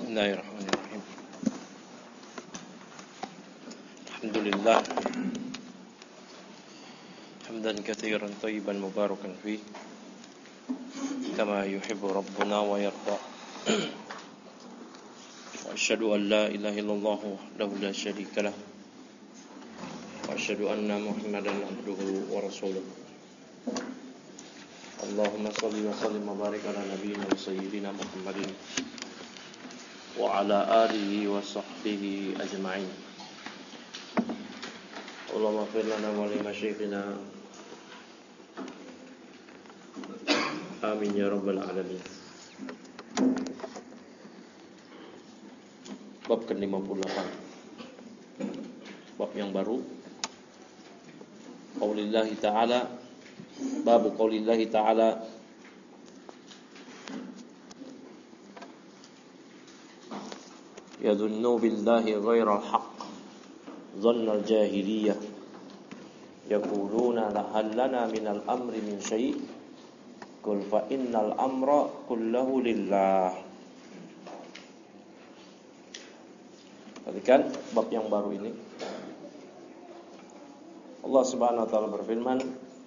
Bismillahirrahmanirrahim. Alhamdulillah hamdan katsiran thayyiban mubarakan fi kama yuhibbu rabbuna wa yarda. Wa asyhadu an la ilaha illallah wahdahu la syarika lah wa asyhadu anna Muhammadan abduhu wa rasuluh. Allahumma shalli wa sallim wa barik ala nabiyyina wa sayyidina Muhammadin wa ala alihi wa sahbihi ajma'in. Allahumma ighfir lana wa li masyayikhina. Amin ya rabbal alamin. Bab ke-58. Bab yang baru. Qaulillahi ta'ala, bab qaulillahi ta'ala, yadhunnu billahi ghairal haqq dhannal jahiliyah yaquluna la hal lana minal amri min syai' qul fa innal amra kullahu lillah. Perhatikan bab yang baru ini. Allah Subhanahu wa taala berfirman,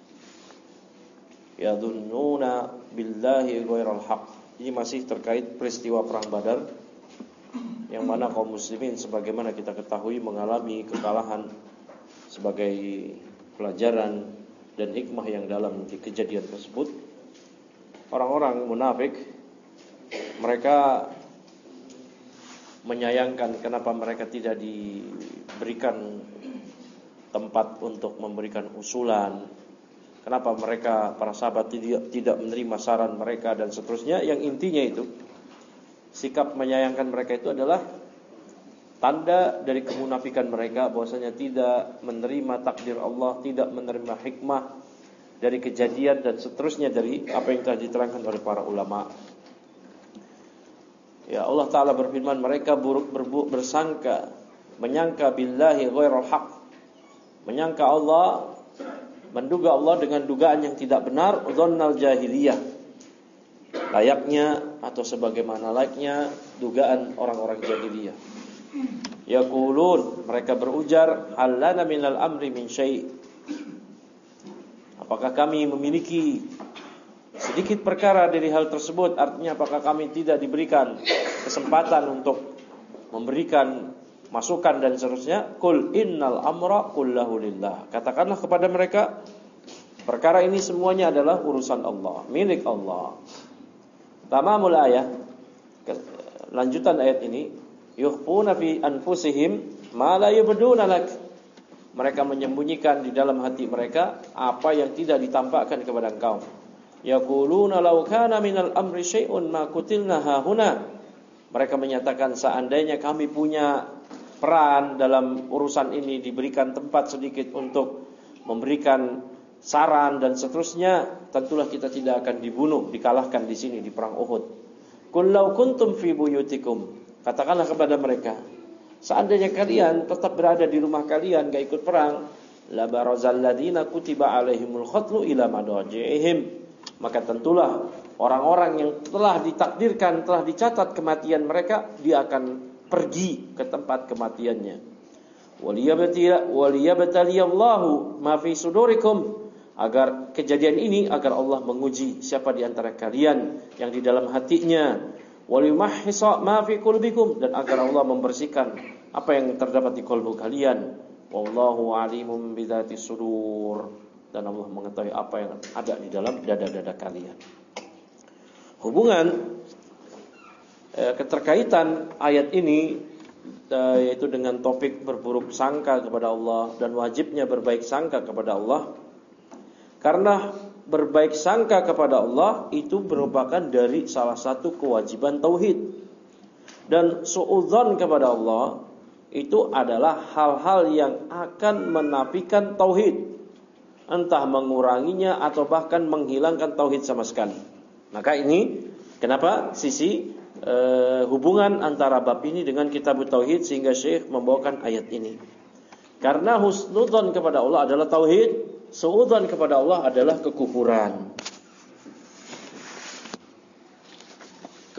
yadhunnuna billahi ghairal haqq. Ini masih terkait peristiwa perang Badar, yang mana kaum muslimin sebagaimana kita ketahui mengalami kekalahan. Sebagai pelajaran dan hikmah yang dalam di kejadian tersebut, orang-orang munafik mereka menyayangkan kenapa mereka tidak diberikan tempat untuk memberikan usulan, kenapa mereka para sahabat tidak menerima saran mereka dan seterusnya. Yang intinya itu, sikap menyayangkan mereka itu adalah tanda dari kemunafikan mereka, bahwasanya tidak menerima takdir Allah, tidak menerima hikmah dari kejadian dan seterusnya dari apa yang telah diterangkan oleh para ulama. Ya, Allah Ta'ala berfirman, mereka bersangka, menyangka billahi ghairal haq, menyangka Allah, menduga Allah dengan dugaan yang tidak benar, dhannal jahiliyah, layaknya atau sebagaimana layaknya dugaan orang-orang jahiliyah. Yaqulun, mereka berujar, hal lana minal amri min syai', apakah kami memiliki sedikit perkara dari hal tersebut? Artinya apakah kami tidak diberikan kesempatan untuk memberikan masukan dan seterusnya? Qul innal amra kullahu lillah, katakanlah kepada mereka, perkara ini semuanya adalah urusan Allah, milik Allah. Tamamul ayat, lanjutan ayat ini, yukhfuna fi anfusihim ma la yubduna lak, mereka menyembunyikan di dalam hati mereka apa yang tidak ditampakkan kepada engkau. Yaquluna law kana minal amri syai'un ma qutilna hahuna, mereka menyatakan seandainya kami punya peran dalam urusan ini, diberikan tempat sedikit untuk memberikan saran dan seterusnya, tentulah kita tidak akan dibunuh, dikalahkan di sini di perang Uhud. Qul law kuntum fi buyutikum, katakanlah kepada mereka, seandainya kalian tetap berada di rumah kalian, gak ikut perang, la barazal ladina kutiba alaihimul khatlu ila madajihim, maka tentulah orang-orang yang telah ditakdirkan, telah dicatat kematian mereka, dia akan pergi ke tempat kematiannya. Waliyabtaliyallahu ma fi sudurikum, agar kejadian ini, agar Allah menguji siapa di antara kalian yang di dalam hatinya. Waliyumahhisa ma fi qulubikum, dan agar Allah membersihkan apa yang terdapat di kalbu kalian. Wallahu alimun bidzati sudur, dan Allah mengetahui apa yang ada di dalam dada-dada kalian. Hubungan keterkaitan ayat ini yaitu dengan topik berburuk sangka kepada Allah dan wajibnya berbaik sangka kepada Allah. Karena berbaik sangka kepada Allah itu merupakan dari salah satu kewajiban tauhid. Dan suudzon kepada Allah itu adalah hal-hal yang akan menafikan tauhid, entah menguranginya atau bahkan menghilangkan tauhid sama sekali. Maka ini kenapa sisi hubungan antara bab ini dengan kitab tauhid, sehingga Syekh membawakan ayat ini. Karena husnudzon kepada Allah adalah tauhid, suudzon kepada Allah adalah kekufuran.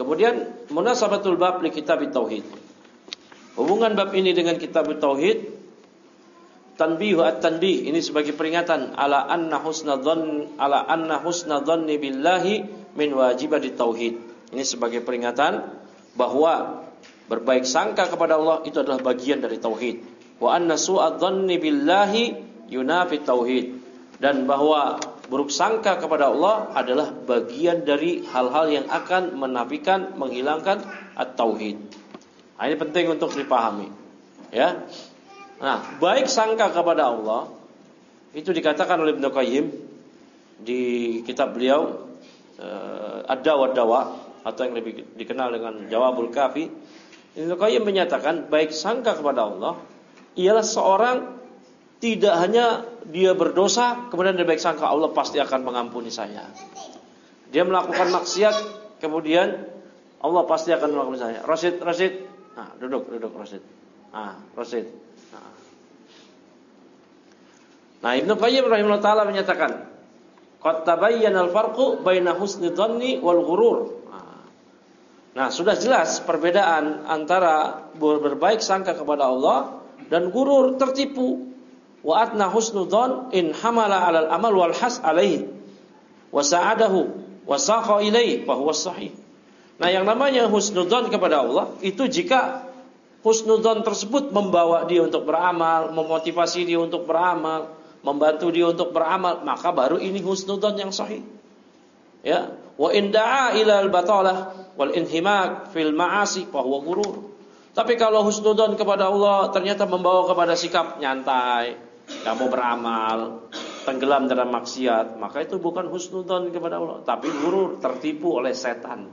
Kemudian munasabatul bab li kitab tauhid. Hubungan bab ini dengan kitab tauhid, tanbihu at-tanbih, ini sebagai peringatan ala anna husnadhanni billahi min wajibati tauhid. Ini sebagai peringatan bahwa berbaik sangka kepada Allah itu adalah bagian dari tauhid. Wa anna su'adhanni billahi yunafi tauhid, dan bahwa buruk sangka kepada Allah adalah bagian dari hal-hal yang akan menafikan, menghilangkan at-tauhid. Nah, ini penting untuk dipahami, ya. Nah, baik sangka kepada Allah itu dikatakan oleh Ibnu Qayyim di kitab beliau Ad-Dawa atau yang lebih dikenal dengan Jawabul Kafi. Ibnu Qayyim menyatakan baik sangka kepada Allah ialah seorang tidak hanya dia berdosa kemudian dia baik sangka Allah pasti akan mengampuni saya. Dia melakukan maksiat kemudian Allah pasti akan mengampuni saya. Rasid. Nah, duduk Rasid. Rasid. Nah, Ibnu Qayyim rahimahullah taala menyatakan, qad tabayyana al-farqu baina husni dhanni wal ghurur. Nah, sudah jelas perbedaan antara berbaik sangka kepada Allah dan gurur, tertipu. Wa atna husnu dhann in hamala 'alal amal wal has 'alaihi wa sa'adahu wa saqa ilaihi fa huwa sahih. Nah, yang namanya husnudzon kepada Allah itu jika husnudzon tersebut membawa dia untuk beramal, memotivasi dia untuk beramal, membantu dia untuk beramal, maka baru ini husnudzon yang sahih. Ya, wa in da'a ila al-batalah wal inhimak fil ma'asi fa huwa ghurur. Tapi kalau husnudzon kepada Allah ternyata membawa kepada sikap nyantai, enggak mau beramal, tenggelam dalam maksiat, maka itu bukan husnudzon kepada Allah, tapi ghurur, tertipu oleh setan.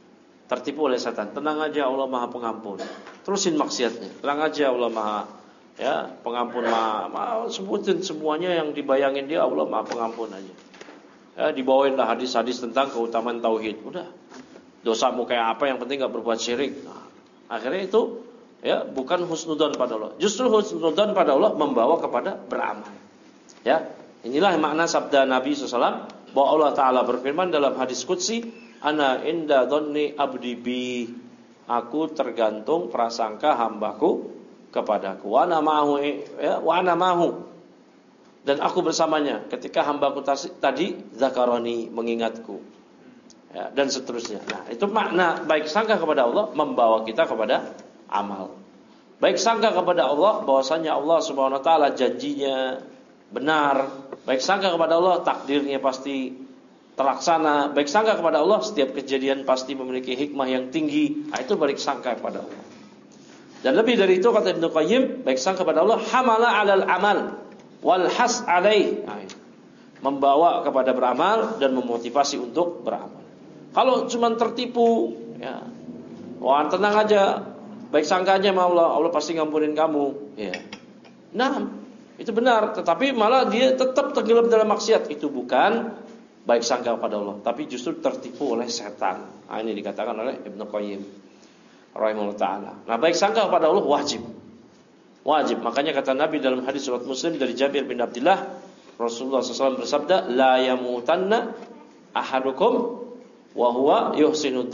Tenang aja, Allah Maha Pengampun. Terusin maksiatnya. Tenang aja, Allah Maha Pengampun, Maha sebutin semuanya yang dibayangin dia, Allah Maha Pengampun aja. Ya, dibawainlah hadis-hadis tentang keutamaan tauhid. Udah. Dosamu kayak apa, yang penting enggak berbuat syirik. Nah, akhirnya itu bukan husnudzon pada Allah. Justru husnudzon pada Allah membawa kepada beramal. Ya, inilah makna sabda Nabi SAW bahwa Allah Ta'ala berfirman dalam hadis qudsi, ana inda dhanni abdi bi, aku tergantung prasangka hambaku kepadaku. Wa ana ma'hu, dan aku bersamanya ketika hambaku tadi zakaroni, mengingatku, dan seterusnya. Nah, itu makna baik sangka kepada Allah membawa kita kepada amal. Baik sangka kepada Allah bahwasanya Allah Subhanahu wa taala janjinya benar. Baik sangka kepada Allah takdirnya pasti terlaksana. Baik sangka kepada Allah setiap kejadian pasti memiliki hikmah yang tinggi. Nah, itu baik sangka kepada Allah. Dan lebih dari itu kata Ibnu Qayyim, baik sangka kepada Allah hamala 'alal amal wal has 'alaih. Nah, membawa kepada beramal dan memotivasi untuk beramal. Kalau cuma tertipu, wah tenang aja, baik sangka aja sama Allah pasti ngampunin kamu. Nah, itu benar, tetapi malah dia tetap tenggelam dalam maksiat. Itu bukan baik sangka kepada Allah, tapi justru tertipu oleh setan. Nah, ini dikatakan oleh Ibnu Qayyim rahimahullah ta'ala. Nah, baik sangka kepada Allah wajib. Makanya kata Nabi dalam hadis riwayat Muslim dari Jabir bin Abdullah, Rasulullah SAW bersabda, la yamutanna ahadukum wa huwa yuhsinu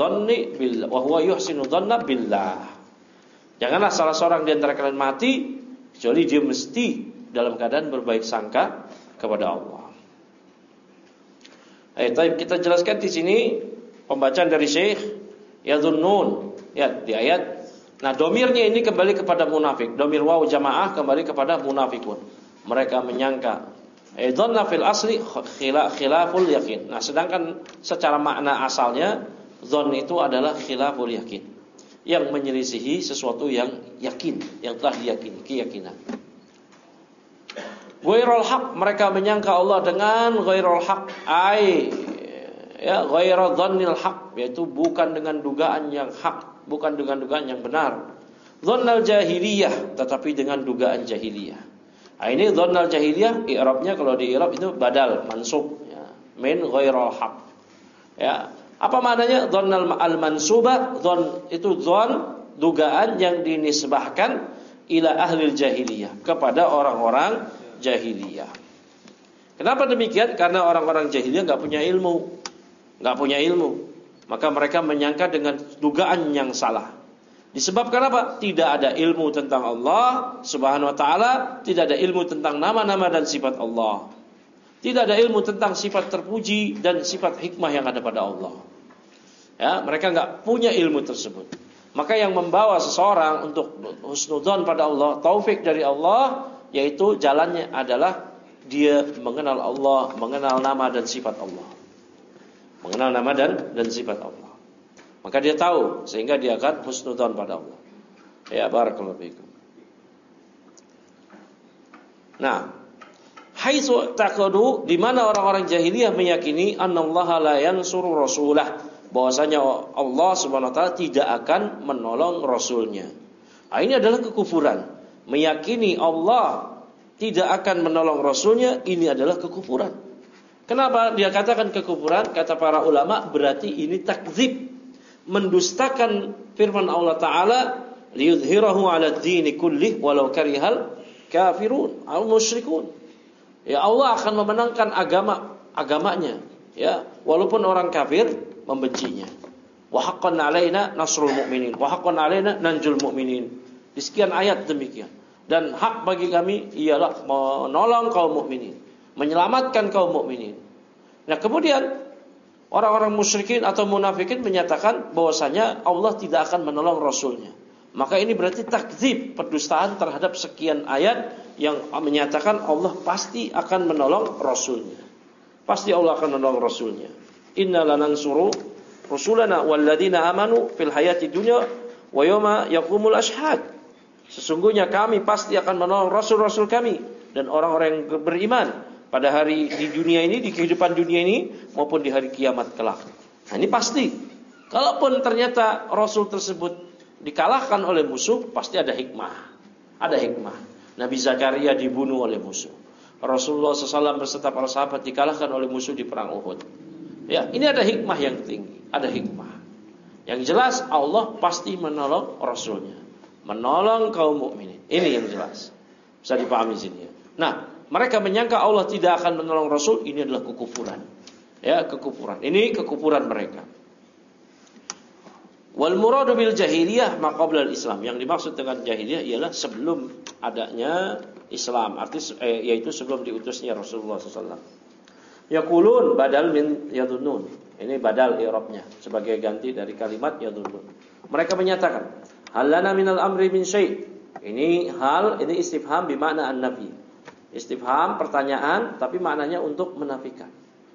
dhanna billah. Janganlah salah seorang di antara kalian mati kecuali dia mesti dalam keadaan berbaik sangka kepada Allah. Kita jelaskan di sini pembacaan dari Syekh yadhunnun, di ayat. Nah, domirnya ini kembali kepada munafik. Domir waw jamaah kembali kepada munafikun. Mereka menyangka. Dhanna fil asli khilaful yakin. Nah, sedangkan secara makna asalnya dzon itu adalah khilaful yakin, yang menyelisihi sesuatu yang yakin, yang telah diyakini, keyakinan. Ghairul haq, mereka menyangka Allah dengan ghairul haq, ghairu dhannil haq, yaitu bukan dengan dugaan yang hak, bukan dengan dugaan yang benar. Dhannal jahiliyah, tetapi dengan dugaan jahiliyah. Nah, ini dhannal jahiliyah, i'rabnya kalau di i'rab itu badal mansub, min ghairul haq. Apa maknanya dhannal al-mansuba? Dhann itu dhann, dugaan yang dinisbahkan ila ahlil jahiliyah, kepada orang-orang jahiliyah. Kenapa demikian? Karena orang-orang jahiliyah enggak punya ilmu. Maka mereka menyangka dengan dugaan yang salah. Disebabkan apa? Tidak ada ilmu tentang Allah Subhanahu wa ta'ala, tidak ada ilmu tentang nama-nama dan sifat Allah, tidak ada ilmu tentang sifat terpuji dan sifat hikmah yang ada pada Allah. Ya, mereka enggak punya ilmu tersebut. Maka yang membawa seseorang untuk husnudzon pada Allah, taufik dari Allah, yaitu jalannya adalah dia mengenal Allah, mengenal nama dan sifat Allah. Mengenal nama dan sifat Allah. Maka dia tahu, sehingga dia akan husnudzon pada Allah. Ya, barakallahu fiikum. Nah, haitsu taqadu, di mana orang-orang jahiliyah meyakini annallaha la yansuru rasulah, bahwasanya Allah Subhanahu wa taala tidak akan menolong rasulnya. Nah, ini adalah kekufuran. Meyakini Allah tidak akan menolong rasulnya, ini adalah kekufuran. Kenapa dia katakan kekufuran? Kata para ulama, berarti ini takdzib, mendustakan firman Allah Ta'ala, liyudhirahu ala dini kullih walau karihal kafirun al musyrikun. Ya, Allah akan memenangkan agamanya, ya, walaupun orang kafir membencinya. Wa haqqan alaina nasrul mu'minin, wa haqqan alaina nanjul mu'minin. Di sekian ayat demikian. Dan hak bagi kami ialah menolong kaum mukminin, menyelamatkan kaum mukminin. Nah, kemudian orang-orang musyrikin atau munafikin menyatakan bahwasanya Allah tidak akan menolong rasulnya. Maka ini berarti takdzib, pendustaan terhadap sekian ayat yang menyatakan Allah pasti akan menolong rasulnya. Pasti Allah akan menolong rasulnya. Inna lanansuru rusulana walladzina amanu fil hayati dunya wa yauma yaqumul ashhad. Sesungguhnya kami pasti akan menolong rasul-rasul kami dan orang-orang yang beriman pada hari di dunia ini, di kehidupan dunia ini, maupun di hari kiamat kelak. Nah, ini pasti. Kalaupun ternyata rasul tersebut dikalahkan oleh musuh, pasti ada hikmah. Ada hikmah. Nabi Zakaria dibunuh oleh musuh. Rasulullah SAW beserta para sahabat dikalahkan oleh musuh di perang Uhud. Ya, ini ada hikmah yang tinggi. Ada hikmah. Yang jelas Allah pasti menolong rasulnya, menolong kaum mukminin. Ini yang jelas. Bisa dipahami sini. Nah, mereka menyangka Allah tidak akan menolong Rasul, ini adalah kekufuran. Ya, kekufuran. Ini kekufuran mereka. Wal muradu bil jahiliyah ma qabla al-Islam. Yang dimaksud dengan jahiliyah ialah sebelum adanya Islam, yaitu sebelum diutusnya Rasulullah SAW. Yaqulun badal min yadhunnun. Ini badal i'rabnya sebagai ganti dari kalimat yadhunnun. Mereka menyatakan, hal lana minal amri min syai'. Ini hal, ini istifham bermakna an-nafi. Istifham pertanyaan tapi maknanya untuk menafikan.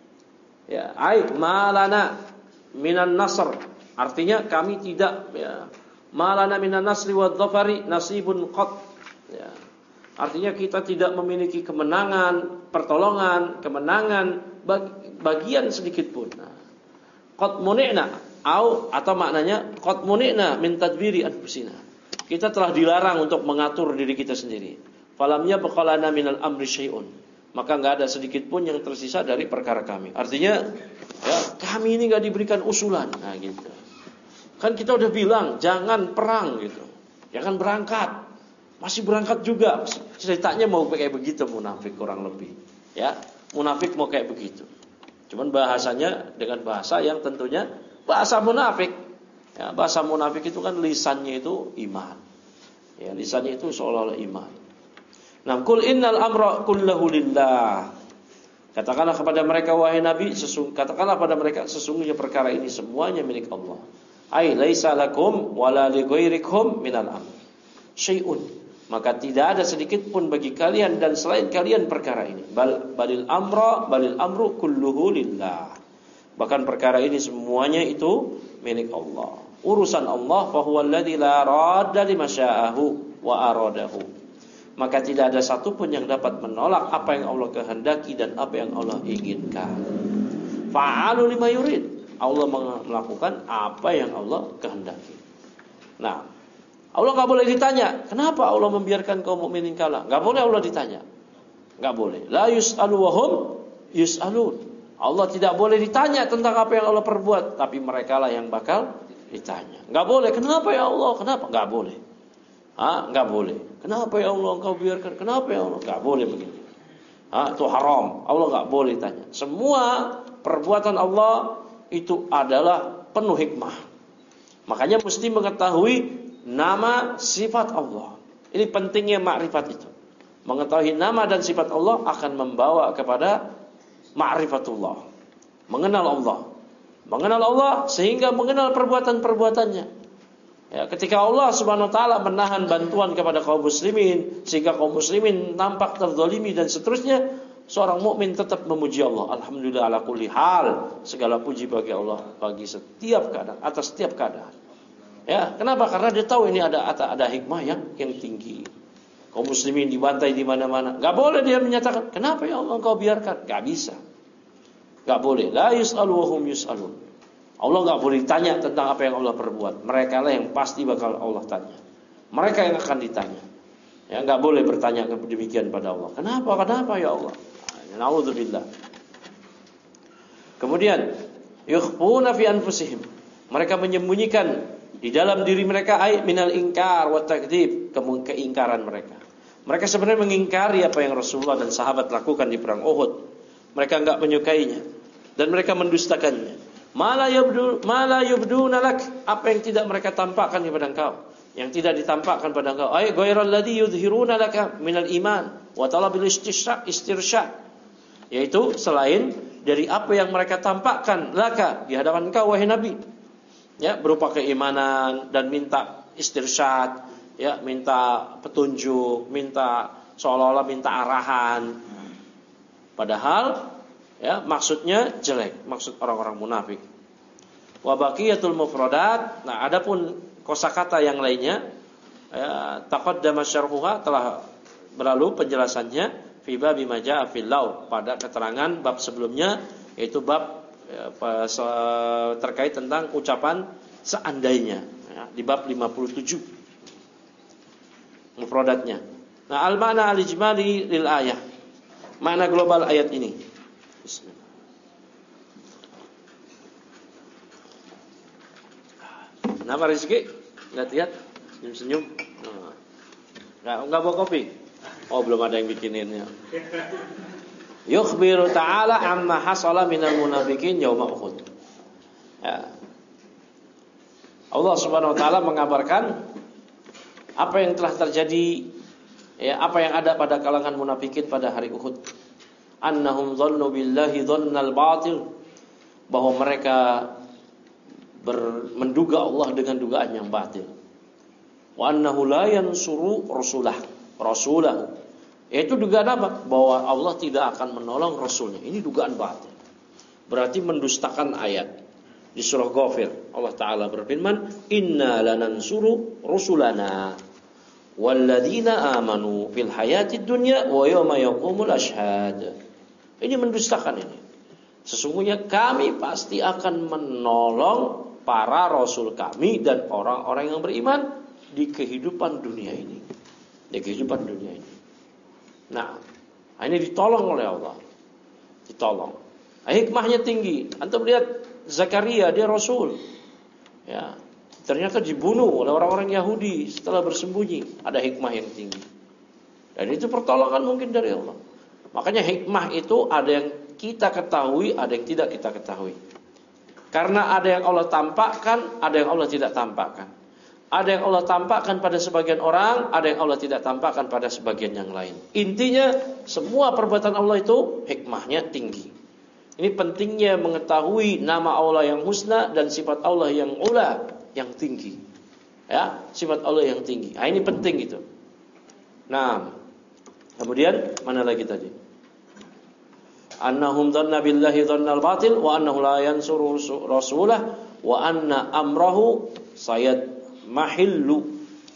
Ya, ai malana minan nasr. Artinya kami tidak, ya, malana minan nasri wa dhafari nasibun qat. Ya. Artinya kita tidak memiliki kemenangan, pertolongan, kemenangan bagian sedikit pun. Nah, qad muni'na atau maknanya qad muni'na min tadbiri anfusina. Kita telah dilarang untuk mengatur diri kita sendiri. Falam yabqalana minal amri syai'un. Maka enggak ada sedikit pun yang tersisa dari perkara kami. Artinya, ya, kami ini enggak diberikan usulan. Nah, gitu. Kan kita udah bilang jangan perang gitu. Jangan berangkat. Masih berangkat juga. Ceritanya mau kayak begitu munafik kurang lebih. Ya, munafik mau kayak begitu. Cuman bahasanya dengan bahasa yang tentunya bahasa munafik. Ya, bahasa munafik itu kan lisannya itu iman. Ya, lisannya itu seolah-olah iman. Nah, qul innal amra kullahu lillah. Katakanlah kepada mereka wahai Nabi, katakanlah pada mereka sesungguhnya perkara ini semuanya milik Allah. Ai laisa lakum wala li ghairikum minal amr syai'un. Maka tidak ada sedikit pun bagi kalian dan selain kalian perkara ini. Balil amru kulluhu lillah. Bahkan perkara ini semuanya itu milik Allah. Urusan Allah fa huwal ladzi la radda lima sya'ahu wa aradahu. Maka tidak ada satupun yang dapat menolak apa yang Allah kehendaki dan apa yang Allah inginkan. Fa'alu lima yurid. Allah melakukan apa yang Allah kehendaki. Nah, Allah enggak boleh ditanya, kenapa Allah membiarkan kaum mukminin kalah? Enggak boleh Allah ditanya. Enggak boleh. La yus'alu wa hum yus'alun. Allah tidak boleh ditanya tentang apa yang Allah perbuat, tapi merekalah yang bakal ditanya. Enggak boleh, kenapa ya Allah? Kenapa? Enggak boleh. Enggak boleh. Kenapa ya Allah engkau biarkan? Kenapa ya Allah? Enggak boleh begitu. Itu haram. Allah enggak boleh tanya. Semua perbuatan Allah itu adalah penuh hikmah. Makanya mesti mengetahui nama sifat Allah. Ini pentingnya makrifat itu. Mengetahui nama dan sifat Allah akan membawa kepada ma'rifatullah, mengenal Allah. Mengenal Allah sehingga mengenal perbuatan-perbuatannya. Ya, ketika Allah Subhanahu wa taala menahan bantuan kepada kaum muslimin sehingga kaum muslimin nampak terzalimi dan seterusnya, seorang mukmin tetap memuji Allah. Alhamdulillah ala kulli hal. Segala puji bagi Allah bagi setiap keadaan, atas setiap keadaan. Ya, kenapa? Karena dia tahu ini ada hikmah yang tinggi. Kaum muslimin dibantai di mana-mana. Enggak boleh dia menyatakan, "Kenapa ya Allah engkau biarkan?" Enggak bisa. Enggak boleh. La yus'alu wa hum yus'alun. Allah enggak boleh ditanya tentang apa yang Allah perbuat. Mereka lah yang pasti bakal Allah tanya. Mereka yang akan ditanya. Ya, enggak boleh bertanya demikian pada Allah. Kenapa ya Allah? Na'udzubillah. Kemudian, yukhfuna fi anfusihim. Mereka menyembunyikan di dalam diri mereka minal ingkar wa takdzib, keingkaran mereka. Mereka sebenarnya mengingkari apa yang Rasulullah dan sahabat lakukan di perang Uhud. Mereka enggak menyukainya dan mereka mendustakannya. Mala yubduna lak, apa yang tidak mereka tampakkan kepada engkau, yang tidak ditampakkan pada engkau. Ay ghairal ladzi yudhiruna laka minal iman wa talabil istirsyad, yaitu selain dari apa yang mereka tampakkan laka di hadapan engkau wahai Nabi. Ya, berupa keimanan dan minta istirsyad, ya, minta petunjuk, seolah-olah minta arahan. Padahal ya maksudnya jelek, maksud orang-orang munafik. Wa baqiyatul mufradat. Nah, adapun kosakata yang lainnya, ya, taqaddama syarhuha, telah berlalu penjelasannya fi babi ma jaa fil law, pada keterangan bab sebelumnya, yaitu bab terkait tentang ucapan seandainya, ya, di bab 57 mufradatnya. Nah, al-ma'na al-ijmali lil ayah, makna global ayat ini. Bismillah. Kenapa Rizki? Lihat, senyum-senyum. Enggak bawa kopi. Oh, belum ada yang bikinin ya. Yukhbiru ta'ala amma hasala minal munafiqin yauma Uhud. Ya. Allah Subhanahu wa taala mengabarkan apa yang telah terjadi, ya, apa yang ada pada kalangan munafikin pada hari Uhud. Annahum dhannu billahi dhannal batil, bahwa mereka menduga Allah dengan dugaan yang batil. Wa annahu la yansuru rasulahu. Itu dugaan apa? Bahwa Allah tidak akan menolong Rasulnya. Ini dugaan batil. Berarti mendustakan ayat. Di surah Ghafir Allah Ta'ala berfirman, Inna lanansuru rusulana walladzina amanu fil hayatid dunya wa yawma yaqumul ashhad. Ini mendustakan ini. Sesungguhnya kami pasti akan menolong para rasul kami dan orang-orang yang beriman di kehidupan dunia ini. Di kehidupan dunia ini. Nah, ini ditolong oleh Allah. Ditolong. Hikmahnya tinggi. Antum lihat Zakaria, dia rasul. Ya, ternyata dibunuh oleh orang-orang Yahudi setelah bersembunyi. Ada hikmah yang tinggi. Dan itu pertolongan mungkin dari Allah. Makanya hikmah itu ada yang kita ketahui, ada yang tidak kita ketahui. Karena ada yang Allah tampakkan, ada yang Allah tidak tampakkan. Ada yang Allah tampakkan pada sebagian orang, ada yang Allah tidak tampakkan pada sebagian yang lain. Intinya semua perbuatan Allah itu hikmahnya tinggi. Ini pentingnya mengetahui nama Allah yang husna dan sifat Allah yang ula, yang tinggi. Ya, sifat Allah yang tinggi. Nah, ini penting itu. Nah, kemudian mana lagi tadi? Annahum dhanna billahi dhannal batil wa annahu la yansuru rasulah wa anna amrahu mahillu,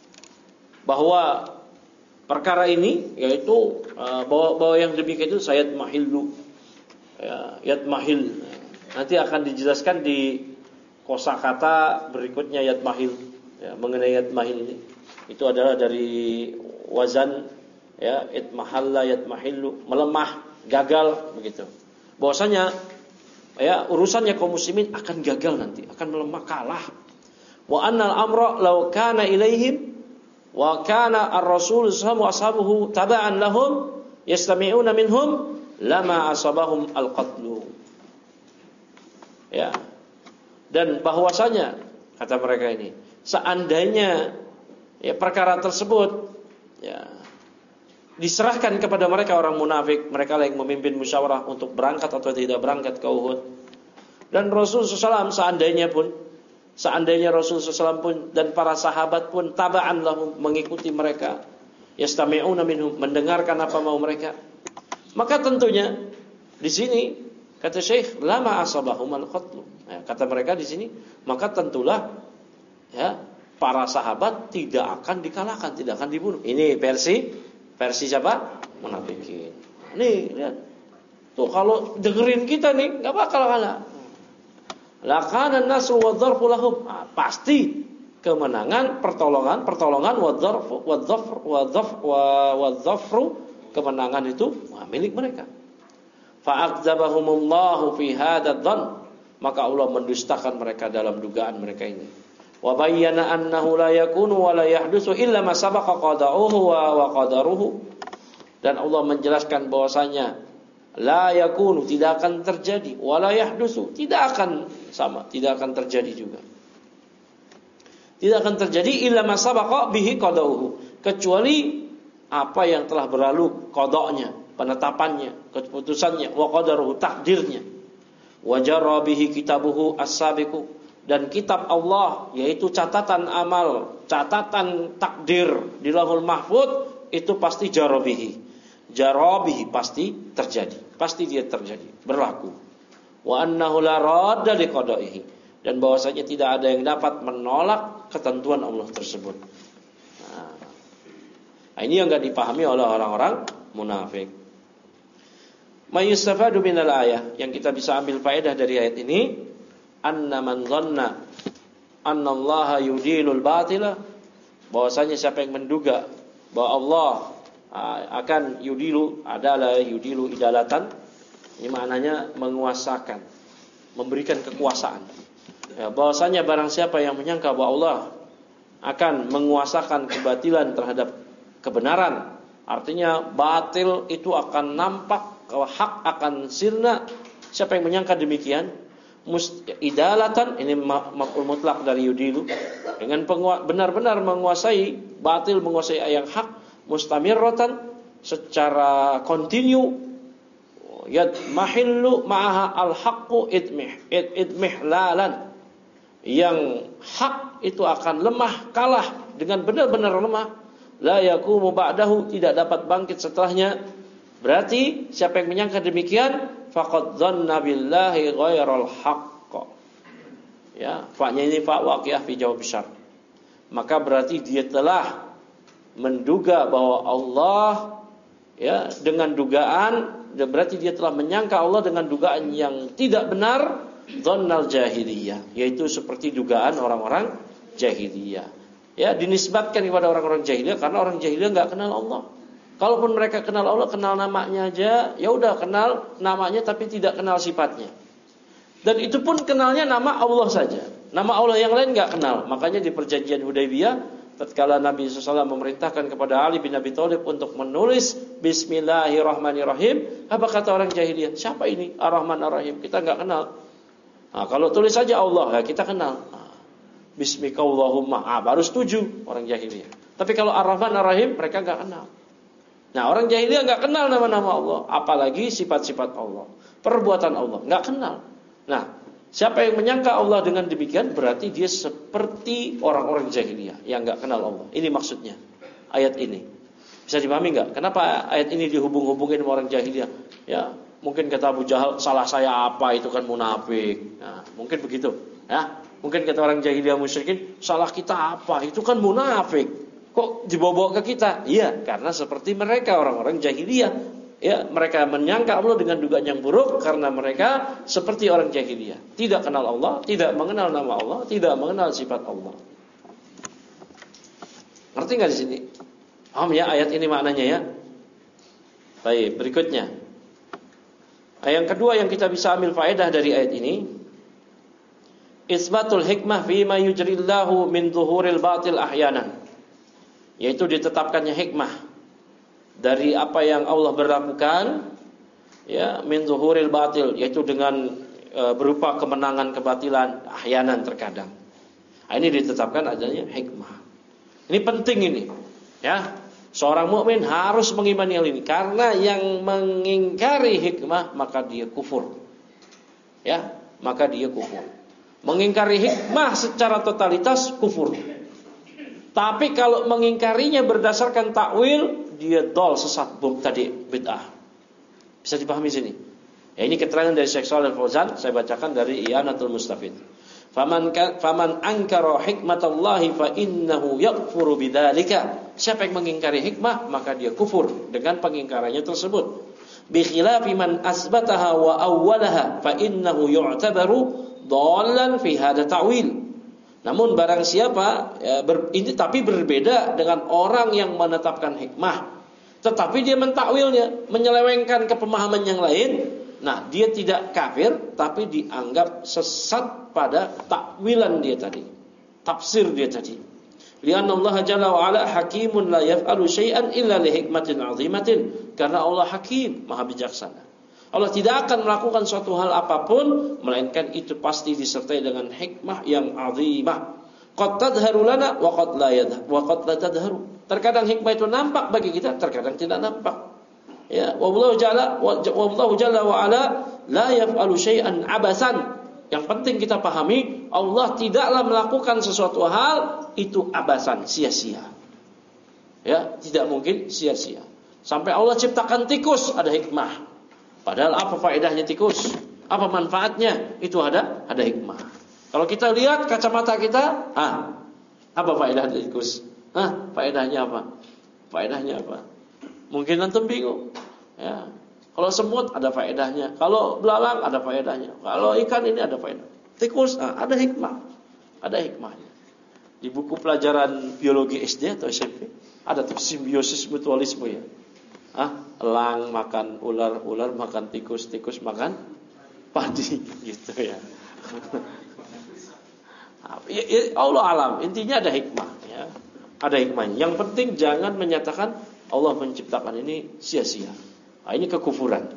bahwa perkara ini yaitu bahwa yang demikian itu mahillu, ya, yatmahil. Nanti akan dijelaskan di kosakata berikutnya yatmahil, ya, mengenai yatmahil ini. Itu adalah dari wazan, ya, itmahalla yatmahillu, melemah, gagal begitu. Bahwasanya ya urusannya kaum muslimin akan gagal nanti, akan melemah, kalah. Wa annal amra law kana ilaihim wa kana ar-rasul sallallahu ashabuhu taba'an lahum yastami'una minhum lama asabahum al-qatlu. Ya. Dan bahwasanya kata mereka ini, seandainya perkara tersebut diserahkan kepada mereka orang munafik, mereka yang memimpin musyawarah untuk berangkat atau tidak berangkat ke Uhud. Dan Rasulullah SAW seandainya Rasulullah SAW pun dan para sahabat pun taba'an lahum, mengikuti mereka, yastami'una minhum, mendengarkan apa mau mereka, maka tentunya di sini kata Syekh lama asabahumal qatlu. Kata mereka di sini, maka tentulah para sahabat tidak akan dikalahkan, tidak akan dibunuh. Ini versi siapa? Munafikin. Nih lihat. Tuh kalau dengerin kita nih enggak bakal kalah. Lakana an-nasru wadh-dharfu lahum. Pasti kemenangan, pertolongan wadh-dhafru, kemenangan itu milik mereka. Fa'aqdzabahumullahu fi hadzal dhann, maka Allah mendustakan mereka dalam dugaan mereka ini. Wa bayyana annahu la yakunu wa la yahdutsu illa ma sabaqa qada'uhu wa qadaruhu. Dan Allah menjelaskan bahwasanya la yakunu, tidak akan terjadi, wa la yahdutsu, tidak akan terjadi juga. Tidak akan terjadi illa ma sabaqa bihi qada'uhu, kecuali apa yang telah berlalu qada'nya, penetapannya, keputusannya, wa qadaruhu, takdirnya. Wa jarra bihi kitabuhu as-sabiqu, dan kitab Allah yaitu catatan amal, catatan takdir di Lauhul Mahfuz itu pasti jarra bihi pasti terjadi, pasti dia terjadi, berlaku. Wa annahu la radda liqada'ihi, dan bahwasanya tidak ada yang dapat menolak ketentuan Allah tersebut. Nah, ini yang enggak dipahami oleh orang-orang munafik. Mayustafadu minal ayah, yang kita bisa ambil faedah dari ayat ini, anna man dhanna anna Allah yudilul batila, bahwasanya siapa yang menduga bahwa Allah akan yudilu idalatan, ini maknanya menguasakan, memberikan kekuasaan. Bahwasanya barang siapa yang menyangka bahwa Allah akan menguasakan kebatilan terhadap kebenaran, artinya batil itu akan nampak, hak akan sirna. Siapa yang menyangka demikian, idalatan, ini maf'ul mutlak dari yudilu, dengan benar-benar menguasai batil, menguasai yang hak, mustamirratan, secara kontinu, yadmahillu ma'aha al-haqqu idmihlalan, yang hak itu akan lemah, kalah dengan benar-benar lemah, la yaqumu ba'dahu, tidak dapat bangkit setelahnya. Berarti siapa yang menyangka demikian, faqad dhanna billahi ghairal haqq. Fa-nya ini fa waqi'ah fi jawab syart. Maka berarti dia telah menduga bahwa Allah, dengan dugaan, berarti dia telah menyangka Allah dengan dugaan yang tidak benar, dhannal jahiliyah, yaitu seperti dugaan orang-orang jahiliyah. Dinisbatkan kepada orang-orang jahiliyah karena orang jahiliyah enggak kenal Allah. Kalaupun mereka kenal Allah, kenal namanya aja, ya udah kenal namanya tapi tidak kenal sifatnya. Dan itu pun kenalnya nama Allah saja. Nama Allah yang lain enggak kenal. Makanya di perjanjian Hudaybiyah, tatkala Nabi SAW memerintahkan kepada Ali bin Abi Thalib untuk menulis Bismillahirrahmanirrahim, apa kata orang jahiliyah? Siapa ini Ar-Rahman Ar-Rahim? Kita enggak kenal. Kalau tulis saja Allah, kita kenal. Bismikallahumma, baru setuju orang jahiliyah. Tapi kalau Ar-Rahman Ar-Rahim, mereka enggak kenal. Nah, orang jahiliyah enggak kenal nama-nama Allah, apalagi sifat-sifat Allah, perbuatan Allah, enggak kenal. Nah, siapa yang menyangka Allah dengan demikian, berarti dia seperti orang-orang jahiliyah yang enggak kenal Allah. Ini maksudnya ayat ini. Bisa dipahami enggak? Kenapa ayat ini dihubung-hubungin sama orang jahiliyah? Mungkin kata Abu Jahal, salah saya apa, itu kan munafik. Nah, mungkin begitu, Mungkin kata orang jahiliyah musyrikin, salah kita apa, itu kan munafik. Kok dibawa ke kita? Iya, karena seperti mereka orang-orang jahiliyah. Mereka menyangka Allah dengan dugaan yang buruk karena mereka seperti orang jahiliyah, tidak kenal Allah, tidak mengenal nama Allah, tidak mengenal sifat Allah. Ngerti nggak di sini? Paham ya ayat ini maknanya ya? Baik, berikutnya. Yang kedua yang kita bisa ambil faedah dari ayat ini, isbatul hikmah fi ma yujrillahu min zuhuril batil ahyanan, yaitu ditetapkannya hikmah dari apa yang Allah berlakukan, min zuhuril batil, yaitu dengan berupa kemenangan kebatilan, ahyanan terkadang. Ini ditetapkan adanya hikmah. Ini penting ini, ya. Seorang mukmin harus mengimani hal ini, karena yang mengingkari hikmah maka dia kufur. Ya, maka dia kufur. Mengingkari hikmah secara totalitas kufur. Tapi kalau mengingkarinya berdasarkan takwil, dia dol, sesat, mubtadi', bid'ah. Bisa dipahami sini. Ya, ini keterangan dari Syekh Shalih Al-Fauzan, saya bacakan dari I'anatul Mustafid. Faman ankara hikmatallahi fa innahu yakfuru bidzalika. Siapa yang mengingkari hikmah, maka dia kufur dengan pengingkarannya tersebut. Bi khilafi man asbataha wa awwalaha fa innahu yu'tabaru dhallan fi hadha ta'wil. Namun barang siapa ini tapi berbeda dengan orang yang menetapkan hikmah tetapi dia mentakwilnya, menyelewengkan ke pemahaman yang lain. Nah, dia tidak kafir, tapi dianggap sesat pada takwilan dia tadi, tafsir dia tadi. Lianna Allah Jalla wa Ala hakimun la yaf'alu syai'an illa li hikmatin 'azimatin. Karena Allah hakim, maha bijaksana. Allah tidak akan melakukan suatu hal apapun melainkan itu pasti disertai dengan hikmah yang 'azimah. Qad tadharu lana wa qad la tadharu. Terkadang hikmah itu nampak bagi kita, terkadang tidak nampak. Ya, wallahu jalla wa ala la yaf'alu syai'an abasan. Yang penting kita pahami, Allah tidaklah melakukan sesuatu hal itu abasan, sia-sia. Ya, tidak mungkin sia-sia. Sampai Allah ciptakan tikus ada hikmah. Padahal apa faedahnya tikus? Apa manfaatnya? Itu ada hikmah. Kalau kita lihat kacamata kita, apa faedah tikus? Faedahnya apa? Faedahnya apa? Mungkin antum bingung. Ya. Kalau semut ada faedahnya, kalau belalang ada faedahnya, kalau ikan ini ada faedah. Tikus ada hikmah. Ada hikmahnya. Di buku pelajaran biologi SD atau SMP ada tuh simbiosis mutualisme ya. Elang makan ular, ular makan tikus, tikus makan padi gitu ya. Allah alam, intinya ada hikmah ya. Ada hikmahnya. Yang penting jangan menyatakan Allah menciptakan ini sia-sia. Ini kekufuran.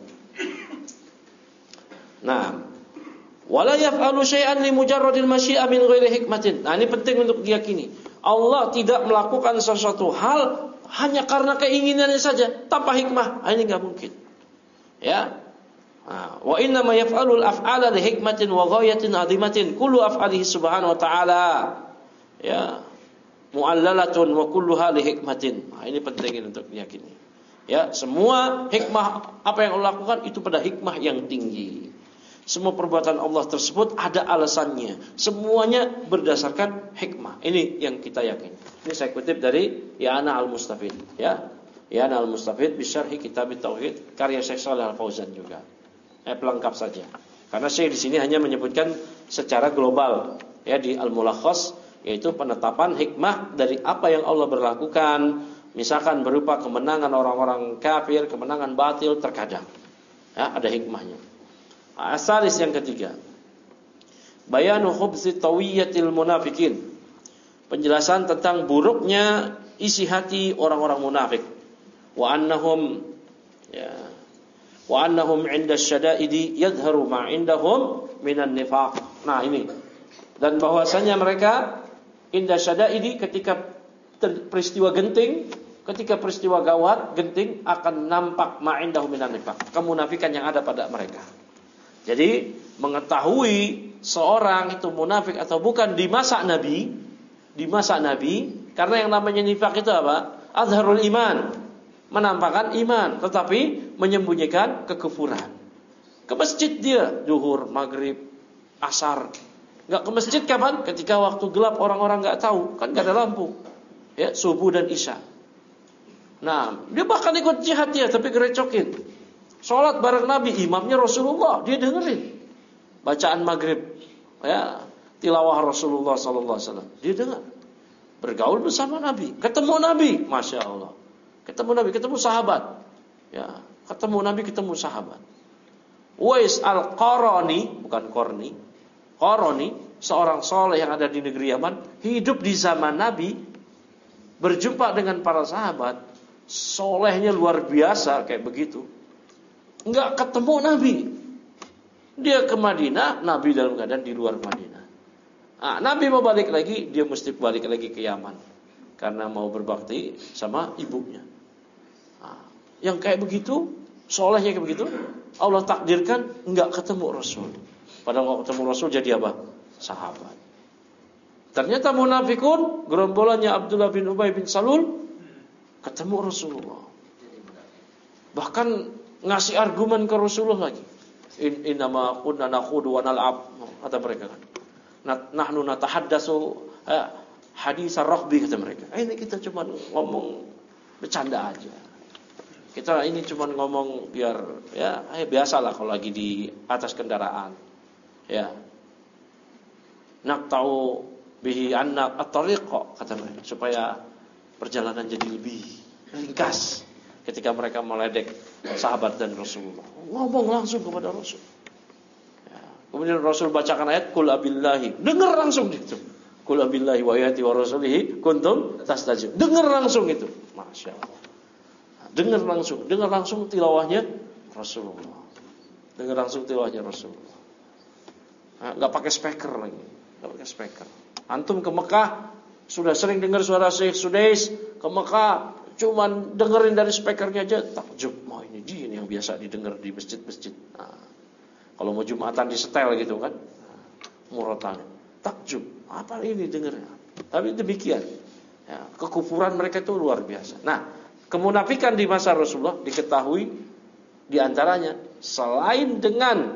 Nah, wala yaf'alu syai'an li mujarradil masyi'a min ghairi hikmatin. Nah, ini penting untuk diyakini. Allah tidak melakukan sesuatu hal hanya karena keinginannya saja tanpa hikmah. Ini enggak mungkin. Ya. Wa inna ma yaf'alul af'ala li hikmatin wa ghayatin 'azimatin. Kullu af'alihi subhanahu wa ta'ala. Ya. Mu'allalatun wa kulluha li hikmatin. Ini penting untuk diyakini. Ya, semua hikmah apa yang Allah lakukan itu pada hikmah yang tinggi. Semua perbuatan Allah tersebut ada alasannya. Semuanya berdasarkan hikmah. Ini yang kita yakini. Ini saya kutip dari I'anah al-Mustafid, ya. I'anah al-Mustafid bi syarhi kitab at-tauhid karya Syekh Shalih Al-Fauzan juga. Pelengkap saja. Karena saya di sini hanya menyebutkan secara global, ya, di al-mulakhas, yaitu penetapan hikmah dari apa yang Allah berlakukan. Misalkan berupa kemenangan orang-orang kafir, kemenangan batil terkadang. Ya, ada hikmahnya. Asalis yang ketiga. Bayanu khubzi tawiyatil munafikin. Penjelasan tentang buruknya isi hati orang-orang munafik. Wa annahum 'inda syada'idi yadhharu ma 'indahum minan nifaq. Nah, ini. Dan bahwasanya mereka inda syada'idi ketika peristiwa genting, ketika peristiwa gawat genting akan nampak ma'indahu minan nifaq, kemunafikan yang ada pada mereka. Jadi mengetahui seorang itu munafik atau bukan di masa Nabi, karena yang namanya nifaq itu apa? Azharul iman, menampakkan iman tetapi menyembunyikan kekufuran. Ke masjid dia zuhur, maghrib, asar. Enggak ke masjid kapan? Ketika waktu gelap orang-orang enggak tahu, kan enggak ada lampu. Ya, subuh dan isya. Nah, dia bahkan ikut jihad dia tapi gerecokin. Salat bareng Nabi, imamnya Rasulullah, dia dengerin. Bacaan maghrib, ya, tilawah Rasulullah sallallahu alaihi wasallam, dia dengar. Bergaul bersama Nabi, ketemu Nabi, Masya Allah. Ketemu Nabi, ketemu sahabat. Ya, ketemu Nabi, ketemu sahabat. Uwais al-Qarani, bukan Qarni. Qarani, seorang soleh yang ada di negeri Yaman, hidup di zaman Nabi, berjumpa dengan para sahabat, solehnya luar biasa kayak begitu. Enggak ketemu Nabi, Dia ke Madinah, Nabi dalam keadaan di luar Madinah. Nabi mau balik lagi, dia mesti balik lagi ke Yaman karena mau berbakti sama ibunya. Yang kayak begitu, solehnya kayak begitu, Allah takdirkan enggak ketemu Rasul. Padahal kalau ketemu Rasul jadi apa? Sahabat. Ternyata munafikun, gerombolannya Abdullah bin Ubay bin Salul ketemu Rasulullah. Bahkan ngasih argumen ke Rasulullah lagi. Innama kunna nakhudu wa nal'ab, kata mereka kan. Nahnu natahaddatsu hadisar rakhbi, kata mereka. Ini kita cuma ngomong bercanda aja. Kita ini cuma ngomong biar biasalah kalau lagi di atas kendaraan. Ya. Naqta'u bihi anna at-tariq, kata mereka, supaya perjalanan jadi lebih ringkas ketika mereka meledek sahabat dan Rasulullah. Ngomong langsung kepada Rasul. Ya. Kemudian Rasul bacakan ayat qul abillahi. Dengar langsung itu. Qul abillahi wa ayati wa rasulihi kuntum tastajib. Dengar langsung itu. Masya Allah. Dengar langsung tilawahnya Rasulullah. Dengar langsung tilawahnya Rasulullah. Enggak pakai speaker lagi. Enggak pakai speaker. Antum ke Mekah sudah sering dengar suara Syekh Sudais, ke Mekah cuman dengerin dari speakernya aja takjub. Ini dia yang biasa didengar di masjid-masjid. Kalau mau Jumatan disetel gitu kan, murotan, takjub. Apa ini dengarnya? Tapi demikian. Ya, kekufuran mereka itu luar biasa. Nah, kemunafikan di masa Rasulullah diketahui diantaranya selain dengan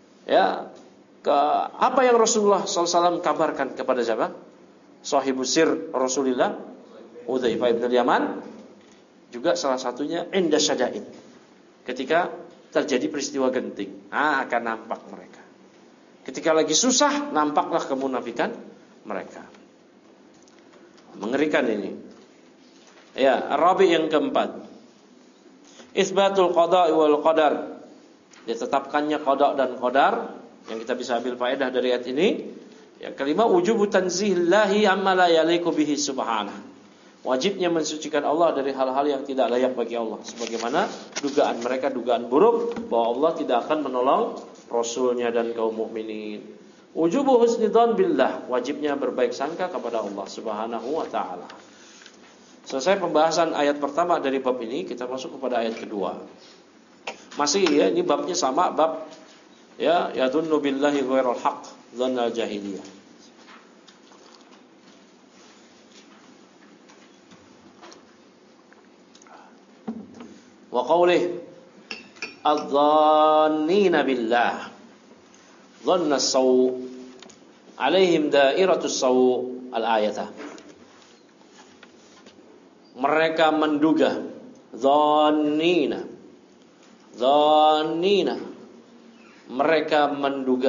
apa yang Rasulullah SAW kabarkan kepada siapa? Sahibus sir Rasulullah Hudzaifah bin Yaman, juga salah satunya inda syada'id, ketika terjadi peristiwa genting, akan nampak mereka. Ketika lagi susah, nampaklah kemunafikan mereka. Mengerikan ini. Ya, Rabi yang keempat, isbatul qada wal qadar. Ditetapkannya qada dan qadar, yang kita bisa ambil faedah dari ayat ini. Yang kelima, wujubu tanzihillahi amma la yaliqu bihi subhanahu. Wajibnya mensucikan Allah dari hal-hal yang tidak layak bagi Allah. Sebagaimana dugaan mereka, dugaan buruk bahwa Allah tidak akan menolong Rasulnya dan kaum mukminin. Wujubu husnidzan billah, wajibnya berbaik sangka kepada Allah Subhanahu wa taala. Selesai pembahasan ayat pertama dari bab ini, kita masuk kepada ayat kedua. Masih ini babnya sama, bab yadunnu billahi ghairal haqq, dzannal jahiliyah. Wa qawlih adh-dhannina billah dhanna as-saw' alaihim dairatus saw' al-ayatah. Mereka menduga, dhannina, mereka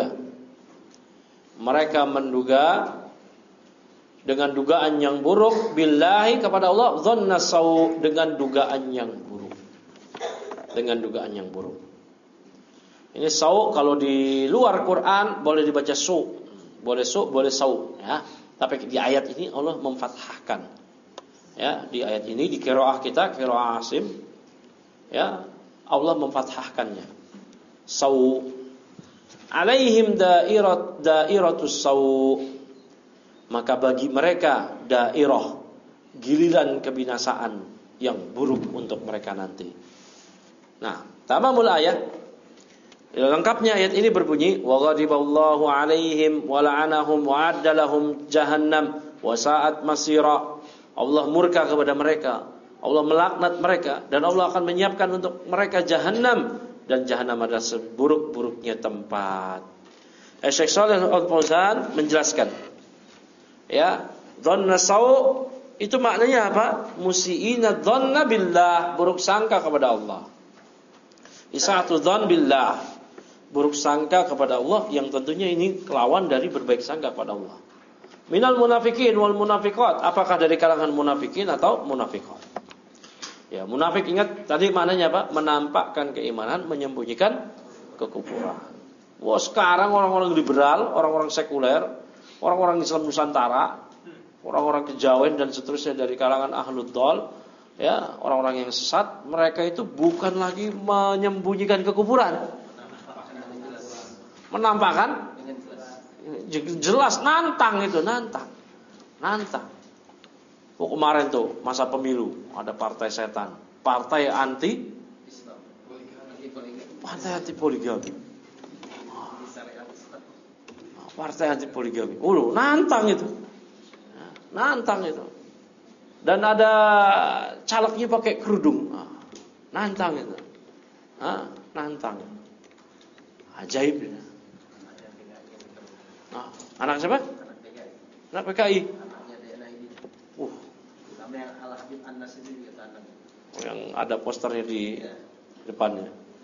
menduga dengan dugaan yang buruk billahi kepada Allah, dhanna saw', dengan dugaan yang buruk. Ini sau kalau di luar Quran boleh dibaca su, boleh sau, ya. Tapi di ayat ini Allah memfathahkan. Ya, di ayat ini di qiraah kita, qiraah Asim, ya, Allah memfathahkannya. Sau. Alaihim dairatus sau. Maka bagi mereka dairah, giliran kebinasaan yang buruk untuk mereka nanti. Nah, tamamul ayat, lengkapnya ayat ini berbunyi wa ghadiballahu alaihim wa la'anahum wa addalahum jahannam wa sa'at masira. Allah murka kepada mereka, Allah melaknat mereka, dan Allah akan menyiapkan untuk mereka jahannam, dan jahannam adalah seburuk-buruknya tempat. Syekh Shalih Al-Fauzan menjelaskan, ya, dhanna sau' itu maknanya apa? Musii'ina dhanna billah, buruk sangka kepada Allah. Isa'atu dzan billah, buruk sangka kepada Allah, yang tentunya ini lawan dari berbaik sangka kepada Allah. Minal munafikin wal munafiqat, apakah dari kalangan munafikin atau munafiqat? Ya, munafik ingat tadi maknanya apa? Menampakkan keimanan, menyembunyikan kekufuran. Wah, sekarang orang-orang liberal, orang-orang sekuler, orang-orang Islam Nusantara, orang-orang kejawen dan seterusnya dari kalangan ahlud dhal, ya, orang-orang yang sesat, mereka itu bukan lagi menyembunyikan kekufuran. Menampakkan jelas nantang itu, nantang. Oh, kemarin tuh masa pemilu ada partai setan, partai anti poligami. Partai anti poligami. Nantang itu. Dan ada calegnya pakai kerudung. Nantang itu. Nantang. Ajaib ya. Anak siapa? Anak PKI. Yang ada posternya di depannya.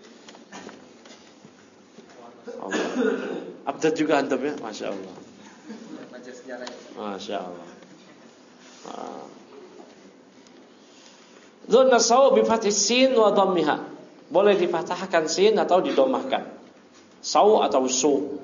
Allah. Update juga antum ya, masya Allah. Masya Allah. Dzunna saw bi fathis sin wa dhammiha. Boleh difathahkan sin atau didomahkan. Saw atau su.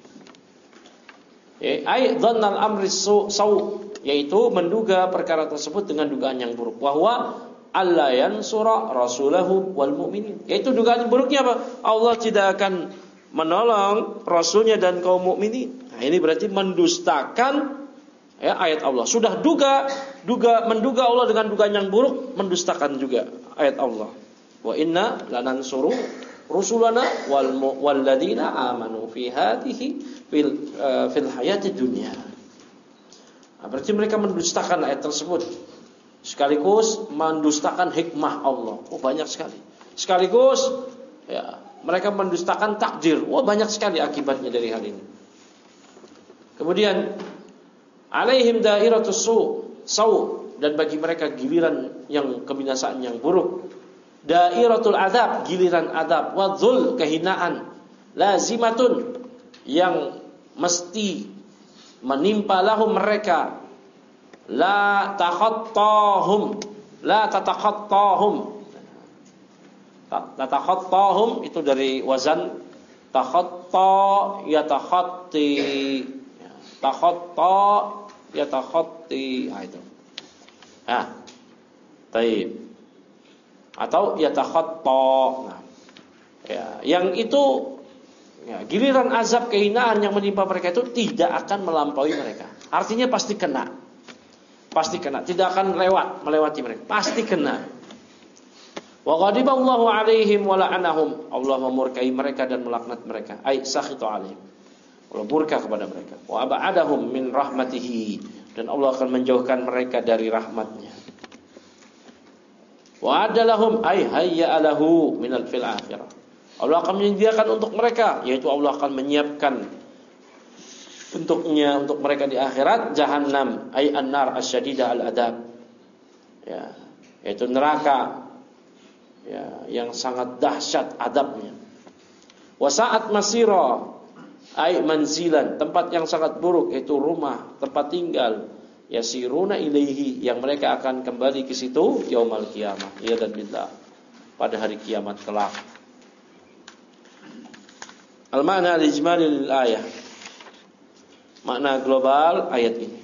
Ai dhannal amri saw, yaitu menduga perkara tersebut dengan dugaan yang buruk. Wa huwa alla yansura rasulahu wal mu'minin. Yaitu dugaan buruknya apa? Allah tidak akan menolong rasulnya dan kaum mukminin. Nah, ini berarti mendustakan ayat Allah. Sudah menduga Allah dengan dugaan yang buruk, mendustakan juga ayat Allah. Wa inna lanansuru rusulana wal ladina amanu fi hadhihi fil hayati dunya. Nah, berarti mereka mendustakan ayat tersebut. Sekaligus mendustakan hikmah Allah. Banyak sekali. Sekaligus mereka mendustakan takdir. Banyak sekali akibatnya dari hal ini. Kemudian alaihim dairatus saw, dan bagi mereka giliran yang kebinasaan yang buruk. Dairatul adab, giliran adab. Wadzul, kehinaan. Lazimatun, yang mesti menimpa lahum mereka. La tatakhattahum. Tatakhattahum itu dari wazan takhatta yatakhatti. Takhatta yatakhatti. Itu. Taib. Atau yatakhatta. Yang itu giliran azab kehinaan yang menimpa mereka itu tidak akan melampaui mereka. Artinya pasti kena. Tidak akan melewati mereka. Pasti kena. Wa ghadiballahu alaihim wa la'anahum. Allah memurkai mereka dan melaknat mereka. Ai sakhitu alaihim. Allah murka kepada mereka. Wa ab'adahum min rahmatihi, dan Allah akan menjauhkan mereka dari rahmatnya. Wa adalahum ay hayya'alahu minal fil akhirah. Allah akan menyediakan untuk mereka, yaitu Allah akan menyiapkan untuk mereka di akhirat jahannam, ay an-nar asyadidah al-adab. Yaitu neraka yang sangat dahsyat adabnya. Wa sa'at masira, ay manzilan, tempat yang sangat buruk, yaitu rumah, tempat tinggal. Yasiruna ilaihi, yang mereka akan kembali ke situ yaumal qiyamah, dan billah, pada hari kiamat kelak. Al-ma'na al-ijmali lil ayah, makna global ayat ini.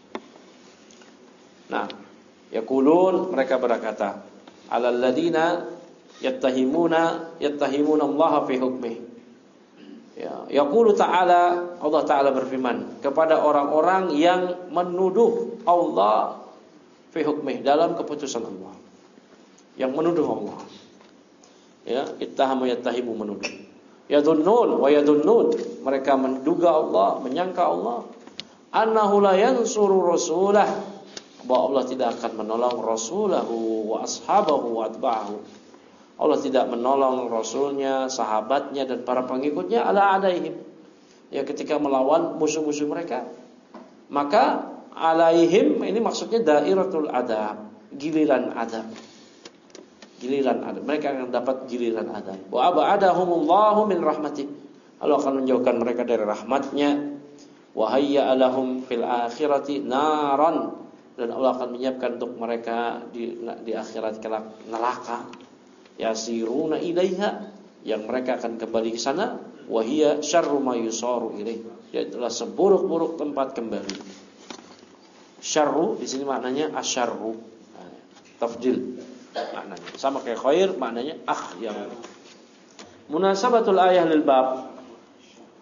Nah, yaqulun, mereka berkata, alal ladina yattahimuna Allah fi hukmih. Yaqulu ta'ala, Allah Ta'ala berfirman kepada orang-orang yang menuduh Allah fi hukmih, dalam keputusan Allah. Yang menuduh Allah. Ittahamu yattahimu, menuduh. Yadhunnun wa yadhunnun, mereka menduga Allah, menyangka Allah. Annahu la yansuru rasulah, bahwa Allah tidak akan menolong rasulahu wa ashabahu wa atba'ahu. Allah tidak menolong rasulnya, sahabatnya, dan para pengikutnya ala alaihim. Ketika melawan musuh-musuh mereka. Maka alaihim ini maksudnya dairatul adab, giliran adab. Mereka akan dapat giliran adab. Wa ab'adahumullahu min rahmatih, Allah akan menjauhkan mereka dari rahmatnya. Wa hayya'a lahum fil akhirati naran, dan Allah akan menyiapkan untuk mereka di akhirat kelak neraka. Yasiruna ilaiha, yang mereka akan kembali ke sana. Wa hiya syarru ma yusaru ilaih, itulah seburuk-buruk tempat kembali. Syarru di sini maknanya asyarru, tafdil maknanya. Sama kayak khair, maknanya yang. Munasabatul ayah lil bab,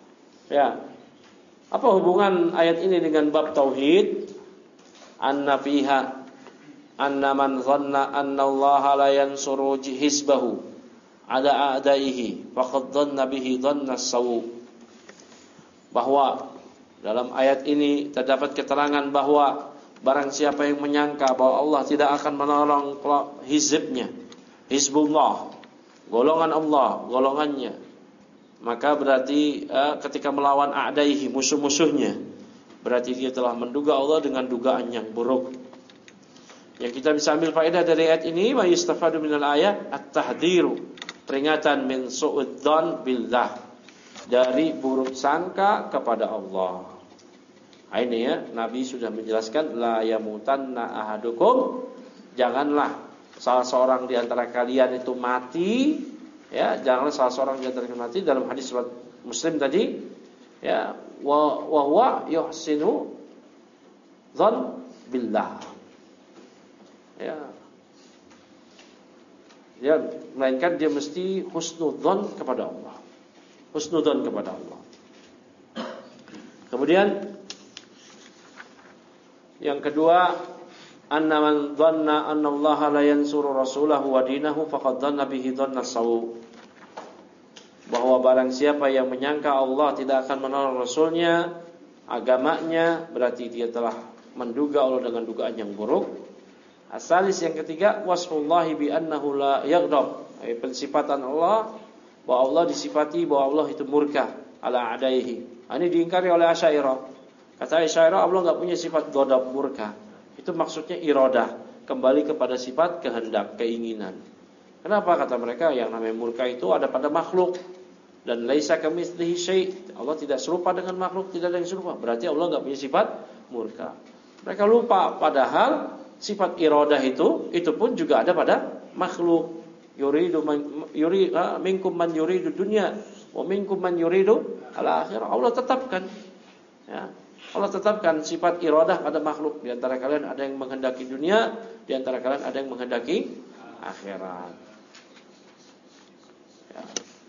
Ya. Apa hubungan ayat ini dengan bab tauhid? Anna fiha anna man dhanna anna Allah la yansuru hizbahu ala a'daihi faqad dhanna bihi dhanna as-sawu. Bahwa dalam ayat ini terdapat keterangan bahwa barang siapa yang menyangka bahwa Allah tidak akan menolong hizibnya, hizbullah, golongan Allah, golongannya, maka berarti ketika melawan a'daihi, musuh-musuhnya, berarti dia telah menduga Allah dengan dugaan yang buruk. Yang kita bisa ambil faedah dari ayat ini, wa yustafadu minal ayat at-tahdhiru, peringatan min su'udzan billah, dari buruk sangka kepada Allah. Ini ya, Nabi sudah menjelaskan la yamutanna ahadukum, janganlah salah seorang di antara kalian itu mati, ya, janganlah salah seorang di antara kalian mati, dalam hadis Muslim tadi, ya, wa huwa yuhsinu dzan billah. Ya. Ya, melainkan dia mesti husnudzon kepada Allah. Husnudzon kepada Allah. Kemudian yang kedua, anna man dhanna anna Allah la yansuru rasulahu wa dinahu faqad dhanna bihi dhanna sawu. Bahwa barang siapa yang menyangka Allah tidak akan menolong rasulnya, agamanya, berarti dia telah menduga Allah dengan dugaan yang buruk. Asalis yang ketiga, wasfullahi bi annahu la yaghdab, pensifatan Allah bahwa Allah disifati bahwa Allah itu murka ala adaihi. Ini diingkari oleh Asy'ariyah. Kata Asy'ariyah, Allah enggak punya sifat ghadab, murka. Itu maksudnya iradah, kembali kepada sifat kehendak, keinginan. Kenapa kata mereka yang namanya murka itu ada pada makhluk, dan laisa kamitslihi syai'. Allah tidak serupa dengan makhluk, tidak ada yang serupa. Berarti Allah enggak punya sifat murka. Mereka lupa padahal sifat iradah itu pun juga ada pada makhluk. Minkum man yuridu dunya wa minkum man yuridu al-akhirah. Allah tetapkan, ya, Allah tetapkan sifat iradah pada makhluk. Di antara kalian ada yang menghendaki dunia, di antara kalian ada yang menghendaki akhirat. Ya.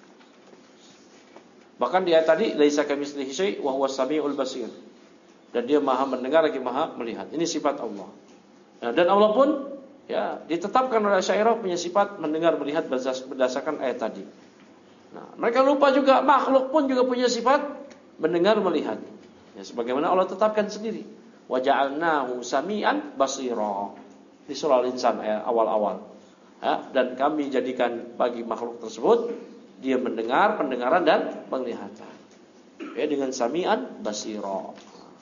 Bahkan dia tadi laisa kamitslihi syai' wa huwas samiul basir. Dan dia Maha mendengar lagi Maha melihat. Ini sifat Allah. Nah, dan Allah pun, ya, ditetapkan oleh Asy'ariyah punya sifat mendengar melihat berdasarkan ayat tadi. Nah, mereka lupa juga makhluk pun juga punya sifat mendengar melihat. Ya, sebagaimana Allah tetapkan sendiri. Wa ja'alnahu sami'an basira. Di surah Al-Insan ayat awal-awal. Ya, dan kami jadikan bagi makhluk tersebut dia mendengar, pendengaran dan penglihatan. Ya, dengan sami'an basira.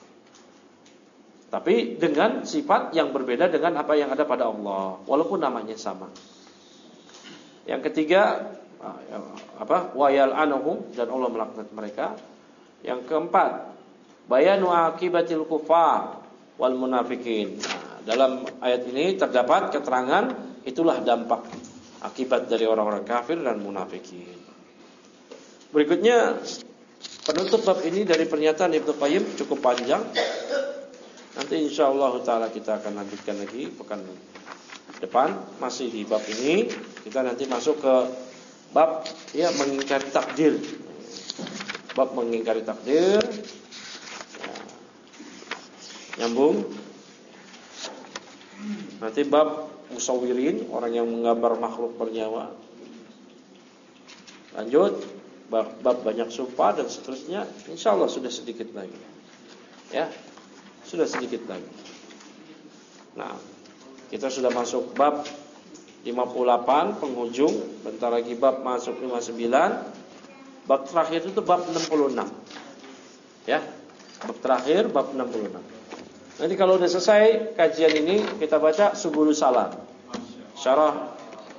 Tapi dengan sifat yang berbeda dengan apa yang ada pada Allah, walaupun namanya sama. Yang ketiga, wa yal'anuhum, dan Allah melaknat mereka. Yang keempat, bayanu akibatil kufar wal munafikin. Nah, dalam ayat ini terdapat keterangan itulah dampak akibat dari orang-orang kafir dan munafikin. Berikutnya penutup bab ini dari pernyataan Ibnu Qayyim cukup panjang. Nanti insyaallah taala kita akan lanjutkan lagi pekan depan masih di bab ini. Kita nanti masuk ke bab ya mengingkari takdir. Bab mengingkari takdir. Ya. Nyambung. Nanti bab musawwirin, orang yang menggambar makhluk bernyawa. Lanjut bab banyak sumpah dan seterusnya. Insyaallah sudah sedikit lagi. Ya. Sudah sedikit lagi. Nah, kita sudah masuk bab 58 penghujung, bentar lagi bab masuk 59. Bab terakhir itu bab 66. Ya. Bab terakhir bab 66. Nanti kalau udah selesai kajian ini kita baca Subulus Salam. Syarah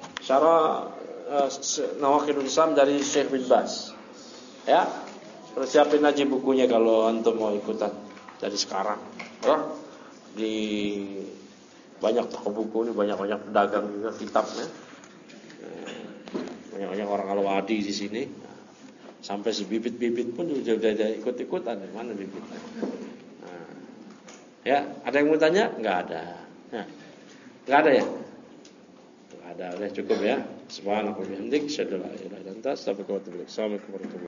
Nawaqidul Islam dari Syekh bin Baz. Ya. Persiapin aja bukunya kalau antum mau ikutan dari sekarang. Di banyak toko buku ini, banyak pedagang juga kitabnya. Banyak orang Al-Wadi di sini. Sampai si bibit-bibit pun udah ikut-ikutan. Mana bibitnya? Nah, ya, ada yang mau tanya? Enggak ada. Nah, enggak ada ya? Enggak ada, udah cukup ya. Subhanallah wa bihamdik, asyhadu an la ilaha illa anta, astaghfiruka wa atubu ilaik. Assalamualaikum warahmatullahi wabarakatuh.